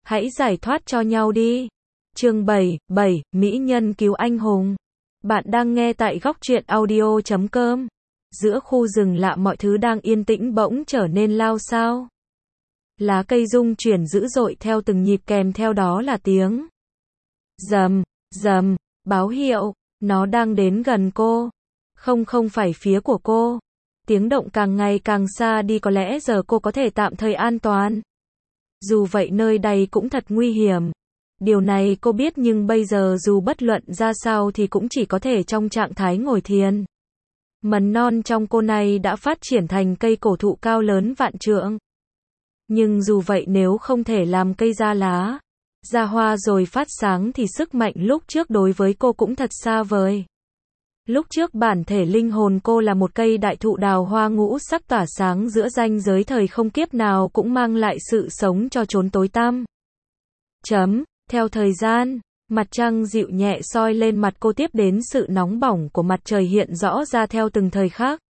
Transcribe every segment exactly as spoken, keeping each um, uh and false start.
Hãy giải thoát cho nhau đi. Chương bảy, bảy, Mỹ nhân cứu anh hùng. Bạn đang nghe tại góc truyện audio chấm com. Giữa khu rừng lạ mọi thứ đang yên tĩnh bỗng trở nên lao xao. Lá cây rung chuyển dữ dội theo từng nhịp, kèm theo đó là tiếng rầm, rầm, báo hiệu, nó đang đến gần cô. Không không phải phía của cô. Tiếng động càng ngày càng xa đi, có lẽ giờ cô có thể tạm thời an toàn. Dù vậy nơi đây cũng thật nguy hiểm. Điều này cô biết, nhưng bây giờ dù bất luận ra sao thì cũng chỉ có thể trong trạng thái ngồi thiền. Mầm non trong cô này đã phát triển thành cây cổ thụ cao lớn vạn trượng. Nhưng dù vậy nếu không thể làm cây ra lá, ra hoa rồi phát sáng thì sức mạnh lúc trước đối với cô cũng thật xa vời. Lúc trước bản thể linh hồn cô là một cây đại thụ đào hoa ngũ sắc tỏa sáng giữa ranh giới thời không, kiếp nào cũng mang lại sự sống cho chốn tối tăm. Chấm, theo thời gian, mặt trăng dịu nhẹ soi lên mặt cô, tiếp đến sự nóng bỏng của mặt trời hiện rõ ra theo từng thời khắc.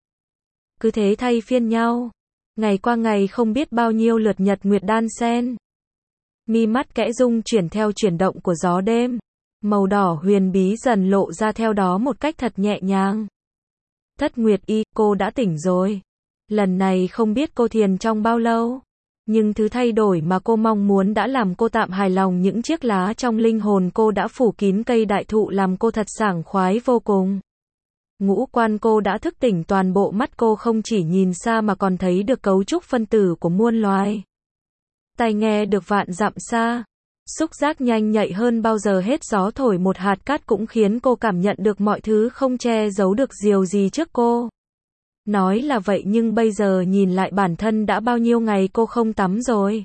Cứ thế thay phiên nhau, ngày qua ngày không biết bao nhiêu lượt nhật nguyệt đan xen. Mi mắt kẽ rung chuyển theo chuyển động của gió đêm. Màu đỏ huyền bí dần lộ ra theo đó một cách thật nhẹ nhàng. Thất Nguyệt Y, cô đã tỉnh rồi. Lần này không biết cô thiền trong bao lâu. Nhưng thứ thay đổi mà cô mong muốn đã làm cô tạm hài lòng. Những chiếc lá trong linh hồn cô đã phủ kín cây đại thụ làm cô thật sảng khoái vô cùng. Ngũ quan cô đã thức tỉnh, toàn bộ mắt cô không chỉ nhìn xa mà còn thấy được cấu trúc phân tử của muôn loài. Tai nghe được vạn dặm xa. Xúc giác nhanh nhạy hơn bao giờ hết, gió thổi một hạt cát cũng khiến cô cảm nhận được mọi thứ, không che giấu được điều gì trước cô. Nói là vậy nhưng bây giờ nhìn lại bản thân đã bao nhiêu ngày cô không tắm rồi.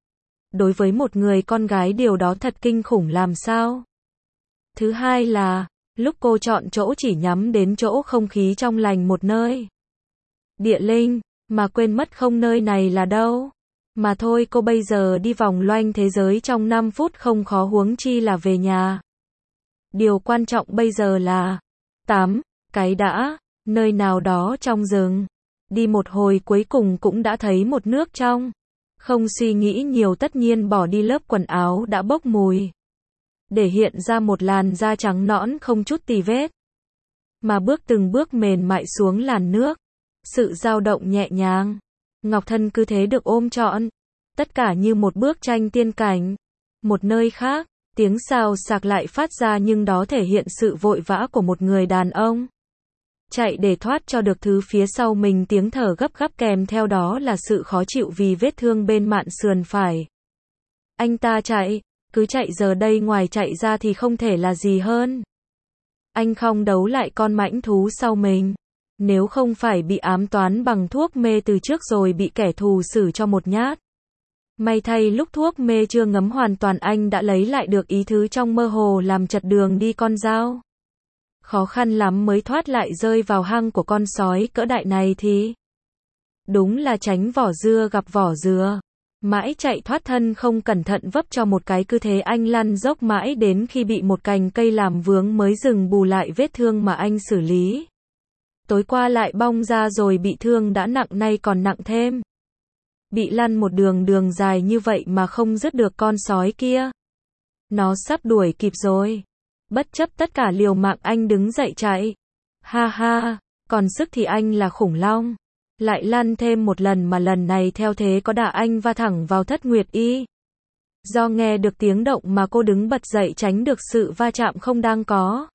Đối với một người con gái điều đó thật kinh khủng làm sao. Thứ hai là, lúc cô chọn chỗ chỉ nhắm đến chỗ không khí trong lành một nơi. Địa linh, mà quên mất không nơi này là đâu. Mà thôi, cô bây giờ đi vòng loanh thế giới trong năm phút không khó, huống chi là về nhà. Điều quan trọng bây giờ là tắm, cái đã, nơi nào đó trong rừng. Đi một hồi cuối cùng cũng đã thấy một nước trong. Không suy nghĩ nhiều, tất nhiên bỏ đi lớp quần áo đã bốc mùi. Để hiện ra một làn da trắng nõn không chút tì vết. Mà bước từng bước mềm mại xuống làn nước. Sự dao động nhẹ nhàng. Ngọc thân cứ thế được ôm trọn. Tất cả như một bức tranh tiên cảnh. Một nơi khác, tiếng xào xạc lại phát ra, nhưng đó thể hiện sự vội vã của một người đàn ông. Chạy để thoát cho được thứ phía sau mình, tiếng thở gấp gáp kèm theo đó là sự khó chịu vì vết thương bên mạn sườn phải. Anh ta chạy, cứ chạy, giờ đây ngoài chạy ra thì không thể là gì hơn. Anh không đấu lại con mãnh thú sau mình. Nếu không phải bị ám toán bằng thuốc mê từ trước rồi bị kẻ thù xử cho một nhát. May thay lúc thuốc mê chưa ngấm hoàn toàn, anh đã lấy lại được ý thứ trong mơ hồ, làm chật đường đi con dao. Khó khăn lắm mới thoát lại, rơi vào hang của con sói cỡ đại này thì đúng là tránh vỏ dưa gặp vỏ dừa. Mãi chạy thoát thân không cẩn thận vấp cho một cái, cứ thế anh lăn dốc mãi đến khi bị một cành cây làm vướng mới dừng bù lại vết thương mà anh xử lý. Tối qua lại bong ra rồi, bị thương đã nặng nay còn nặng thêm. Bị lăn một đường đường dài như vậy mà không dứt được con sói kia. Nó sắp đuổi kịp rồi. Bất chấp tất cả liều mạng anh đứng dậy chạy. Ha ha, còn sức thì anh là khủng long. Lại lăn thêm một lần mà lần này theo thế có đà anh va thẳng vào Thất Nguyệt Y. Do nghe được tiếng động mà cô đứng bật dậy tránh được sự va chạm không đang có.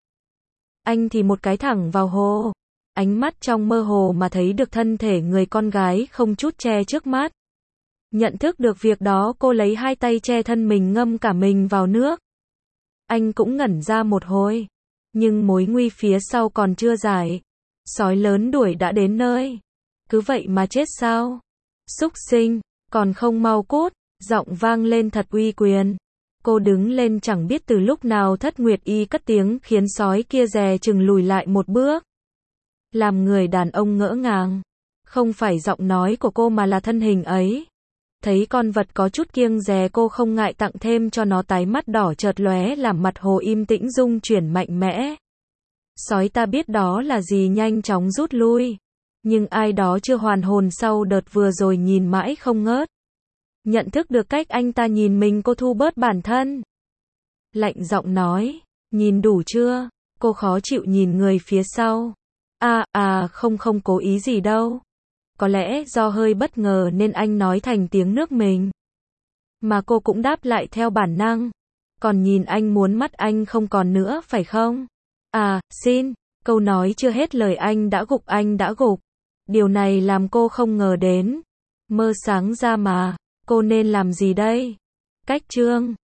Anh thì một cái thẳng vào hồ. Ánh mắt trong mơ hồ mà thấy được thân thể người con gái không chút che trước mắt. Nhận thức được việc đó, cô lấy hai tay che thân mình, ngâm cả mình vào nước. Anh cũng ngẩn ra một hồi. Nhưng mối nguy phía sau còn chưa giải. Sói lớn đuổi đã đến nơi. Cứ vậy mà chết sao? Súc sinh, còn không mau cút, giọng vang lên thật uy quyền. Cô đứng lên, chẳng biết từ lúc nào Thất Nguyệt Y cất tiếng khiến sói kia dè chừng lùi lại một bước. Làm người đàn ông ngỡ ngàng. Không phải giọng nói của cô mà là thân hình ấy. Thấy con vật có chút kiêng dè, cô không ngại tặng thêm cho nó tái mắt đỏ chợt lóe, làm mặt hồ im tĩnh rung chuyển mạnh mẽ. Sói ta biết đó là gì nhanh chóng rút lui. Nhưng ai đó chưa hoàn hồn sau đợt vừa rồi nhìn mãi không ngớt. Nhận thức được cách anh ta nhìn mình, cô thu bớt bản thân. Lạnh giọng nói, nhìn đủ chưa? Cô khó chịu nhìn người phía sau. À, à, không không cố ý gì đâu. Có lẽ do hơi bất ngờ nên anh nói thành tiếng nước mình. Mà cô cũng đáp lại theo bản năng. Còn nhìn anh muốn mắt anh không còn nữa phải không? À, xin. Câu nói chưa hết lời anh đã gục anh đã gục. Điều này làm cô không ngờ đến. Mơ sáng ra mà. Cô nên làm gì đây? Cách chương